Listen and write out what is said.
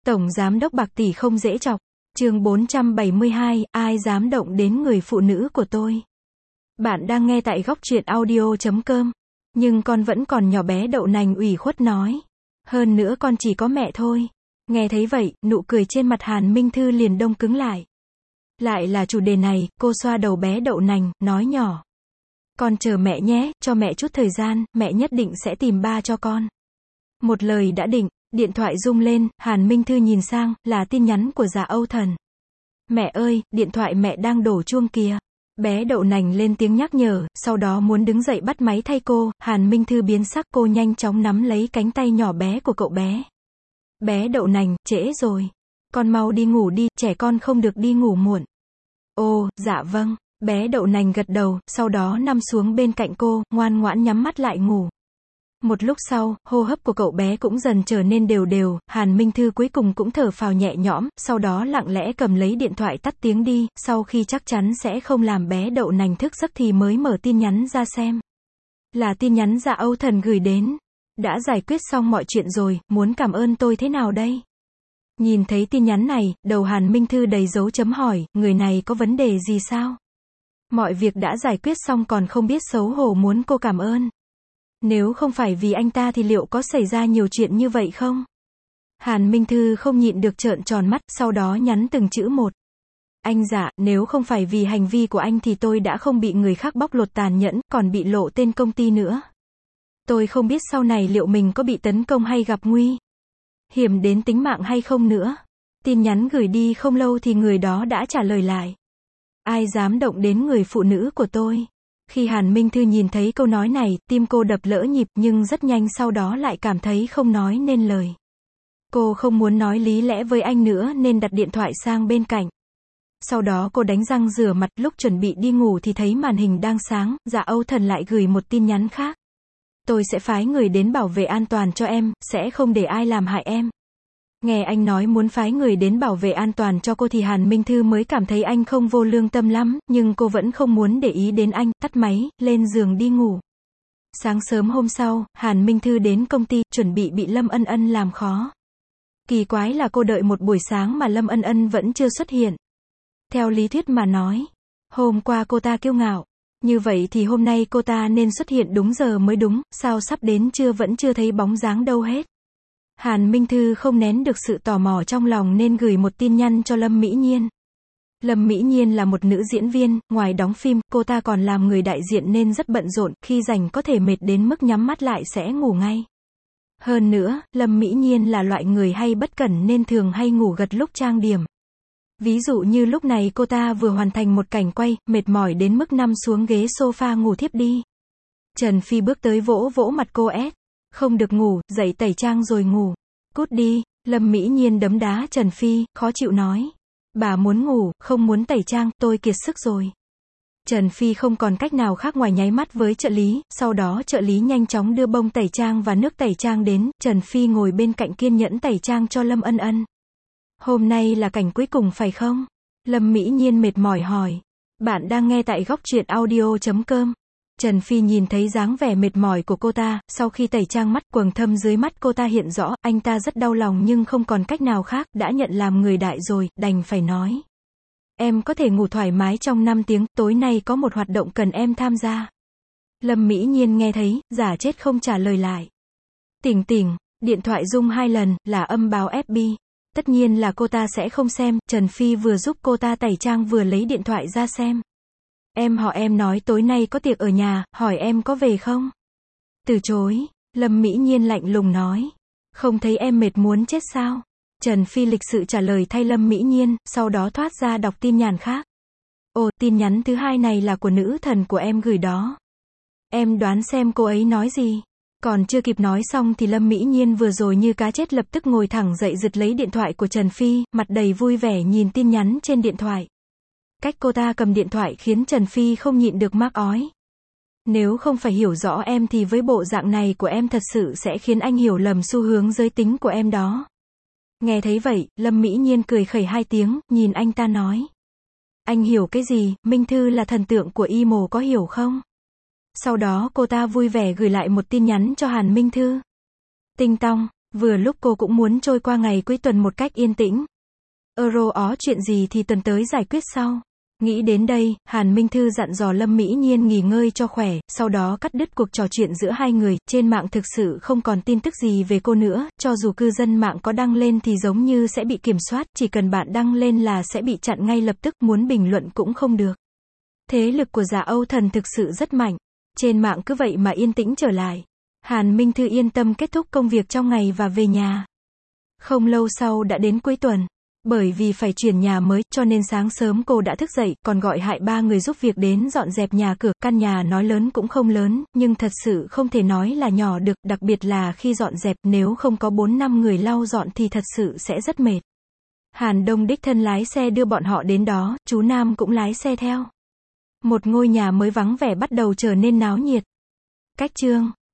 Tổng giám đốc bạc tỷ không dễ chọc. Chương 472, ai dám động đến người phụ nữ của tôi? Bạn đang nghe tại góc truyện audio.com. Nhưng con vẫn còn nhỏ, bé đậu nành ủy khuất nói. Hơn nữa con chỉ có mẹ thôi. Nghe thấy vậy, nụ cười trên mặt Hàn Minh Thư liền đông cứng lại. Lại là chủ đề này, cô xoa đầu bé đậu nành, nói nhỏ. Con chờ mẹ nhé, cho mẹ chút thời gian, mẹ nhất định sẽ tìm ba cho con. Một lời đã định, điện thoại rung lên, Hàn Minh Thư nhìn sang, là tin nhắn của Dạ Âu Thần. Mẹ ơi, điện thoại mẹ đang đổ chuông kìa. Bé đậu nành lên tiếng nhắc nhở, sau đó muốn đứng dậy bắt máy thay cô, Hàn Minh Thư biến sắc, cô nhanh chóng nắm lấy cánh tay nhỏ bé của cậu bé. Bé đậu nành, trễ rồi. Con mau đi ngủ đi, trẻ con không được đi ngủ muộn. Ồ, dạ vâng. Bé đậu nành gật đầu, sau đó nằm xuống bên cạnh cô, ngoan ngoãn nhắm mắt lại ngủ. Một lúc sau, hô hấp của cậu bé cũng dần trở nên đều đều, Hàn Minh Thư cuối cùng cũng thở phào nhẹ nhõm, sau đó lặng lẽ cầm lấy điện thoại tắt tiếng đi, sau khi chắc chắn sẽ không làm bé đậu nành thức giấc thì mới mở tin nhắn ra xem. Là tin nhắn Dạ Âu Thần gửi đến. Đã giải quyết xong mọi chuyện rồi, muốn cảm ơn tôi thế nào đây? Nhìn thấy tin nhắn này, đầu Hàn Minh Thư đầy dấu chấm hỏi, người này có vấn đề gì sao? Mọi việc đã giải quyết xong còn không biết xấu hổ muốn cô cảm ơn. Nếu không phải vì anh ta thì liệu có xảy ra nhiều chuyện như vậy không? Hàn Minh Thư không nhịn được trợn tròn mắt, sau đó nhắn từng chữ một. Anh Dạ, nếu không phải vì hành vi của anh thì tôi đã không bị người khác bóc lột tàn nhẫn, còn bị lộ tên công ty nữa. Tôi không biết sau này liệu mình có bị tấn công hay gặp nguy hiểm đến tính mạng hay không nữa. Tin nhắn gửi đi không lâu thì người đó đã trả lời lại. Ai dám động đến người phụ nữ của tôi? Khi Hàn Minh Thư nhìn thấy câu nói này, tim cô đập lỡ nhịp, nhưng rất nhanh sau đó lại cảm thấy không nói nên lời. Cô không muốn nói lý lẽ với anh nữa nên đặt điện thoại sang bên cạnh. Sau đó cô đánh răng rửa mặt, lúc chuẩn bị đi ngủ thì thấy màn hình đang sáng, Dạ Âu Thần lại gửi một tin nhắn khác. Tôi sẽ phái người đến bảo vệ an toàn cho em, sẽ không để ai làm hại em. Nghe anh nói muốn phái người đến bảo vệ an toàn cho cô thì Hàn Minh Thư mới cảm thấy anh không vô lương tâm lắm, nhưng cô vẫn không muốn để ý đến anh, tắt máy, lên giường đi ngủ. Sáng sớm hôm sau, Hàn Minh Thư đến công ty, chuẩn bị Lâm Ân Ân làm khó. Kỳ quái là cô đợi một buổi sáng mà Lâm Ân Ân vẫn chưa xuất hiện. Theo lý thuyết mà nói, hôm qua cô ta kiêu ngạo. Như vậy thì hôm nay cô ta nên xuất hiện đúng giờ mới đúng, sao sắp đến trưa vẫn chưa thấy bóng dáng đâu hết. Hàn Minh Thư không nén được sự tò mò trong lòng nên gửi một tin nhắn cho Lâm Mỹ Nhiên. Lâm Mỹ Nhiên là một nữ diễn viên, ngoài đóng phim, cô ta còn làm người đại diện nên rất bận rộn, khi rảnh có thể mệt đến mức nhắm mắt lại sẽ ngủ ngay. Hơn nữa, Lâm Mỹ Nhiên là loại người hay bất cẩn nên thường hay ngủ gật lúc trang điểm. Ví dụ như lúc này cô ta vừa hoàn thành một cảnh quay, mệt mỏi đến mức nằm xuống ghế sofa ngủ thiếp đi. Trần Phi bước tới vỗ vỗ mặt cô ép. Không được ngủ, dậy tẩy trang rồi ngủ. Cút đi. Lâm Mỹ Nhiên đấm đá Trần Phi, khó chịu nói. Bà muốn ngủ, không muốn tẩy trang, tôi kiệt sức rồi. Trần Phi không còn cách nào khác ngoài nháy mắt với trợ lý, sau đó trợ lý nhanh chóng đưa bông tẩy trang và nước tẩy trang đến, Trần Phi ngồi bên cạnh kiên nhẫn tẩy trang cho Lâm Ân Ân. Hôm nay là cảnh cuối cùng phải không? Lâm Mỹ Nhiên mệt mỏi hỏi. Bạn đang nghe tại góc truyện audio.com. Trần Phi nhìn thấy dáng vẻ mệt mỏi của cô ta, sau khi tẩy trang mắt, quầng thâm dưới mắt cô ta hiện rõ, anh ta rất đau lòng nhưng không còn cách nào khác, đã nhận làm người đại rồi, đành phải nói. Em có thể ngủ thoải mái trong 5 tiếng, tối nay có một hoạt động cần em tham gia. Lâm Mỹ Nhiên nghe thấy, giả chết không trả lời lại. Tỉnh tỉnh, điện thoại rung 2 lần, là âm báo FB. Tất nhiên là cô ta sẽ không xem, Trần Phi vừa giúp cô ta tẩy trang vừa lấy điện thoại ra xem. Em nói tối nay có tiệc ở nhà, hỏi em có về không? Từ chối, Lâm Mỹ Nhiên lạnh lùng nói. Không thấy em mệt muốn chết sao? Trần Phi lịch sự trả lời thay Lâm Mỹ Nhiên, sau đó thoát ra đọc tin nhắn khác. Ồ, tin nhắn thứ hai này là của nữ thần của em gửi đó. Em đoán xem cô ấy nói gì? Còn chưa kịp nói xong thì Lâm Mỹ Nhiên vừa rồi như cá chết lập tức ngồi thẳng dậy giật lấy điện thoại của Trần Phi, mặt đầy vui vẻ nhìn tin nhắn trên điện thoại. Cách cô ta cầm điện thoại khiến Trần Phi không nhịn được mắc ói. Nếu không phải hiểu rõ em thì với bộ dạng này của em thật sự sẽ khiến anh hiểu lầm xu hướng giới tính của em đó. Nghe thấy vậy, Lâm Mỹ Nhiên cười khẩy 2 tiếng, nhìn anh ta nói. Anh hiểu cái gì, Minh Thư là thần tượng của Y Mồ có hiểu không? Sau đó cô ta vui vẻ gửi lại một tin nhắn cho Hàn Minh Thư. Tinh tong, Vừa lúc cô cũng muốn trôi qua ngày cuối tuần một cách yên tĩnh. Chuyện gì thì tuần tới giải quyết sau. Nghĩ đến đây, Hàn Minh Thư dặn dò Lâm Mỹ Nhiên nghỉ ngơi cho khỏe, sau đó cắt đứt cuộc trò chuyện giữa hai người. Trên mạng thực sự không còn tin tức gì về cô nữa, cho dù cư dân mạng có đăng lên thì giống như sẽ bị kiểm soát, chỉ cần bạn đăng lên là sẽ bị chặn ngay lập tức, muốn bình luận cũng không được. Thế lực của Dạ Âu Thần thực sự rất mạnh. Trên mạng cứ vậy mà yên tĩnh trở lại. Hàn Minh Thư yên tâm kết thúc công việc trong ngày và về nhà. Không lâu sau đã đến cuối tuần. Bởi vì phải chuyển nhà mới, cho nên sáng sớm cô đã thức dậy, còn gọi hại 3 người giúp việc đến dọn dẹp nhà cửa. Căn nhà nói lớn cũng không lớn, nhưng thật sự không thể nói là nhỏ được, đặc biệt là khi dọn dẹp, nếu không có 4-5 người lau dọn thì thật sự sẽ rất mệt. Hàn Đông đích thân lái xe đưa bọn họ đến đó, chú Nam cũng lái xe theo. Một ngôi nhà mới vắng vẻ bắt đầu trở nên náo nhiệt. Cách chương